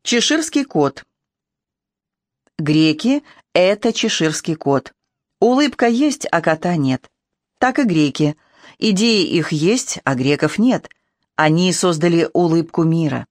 Чеширский кот. Греки — это чеширский кот. Улыбка есть, а кота нет. Так и греки. Идеи их есть, а греков нет. Они создали улыбку мира.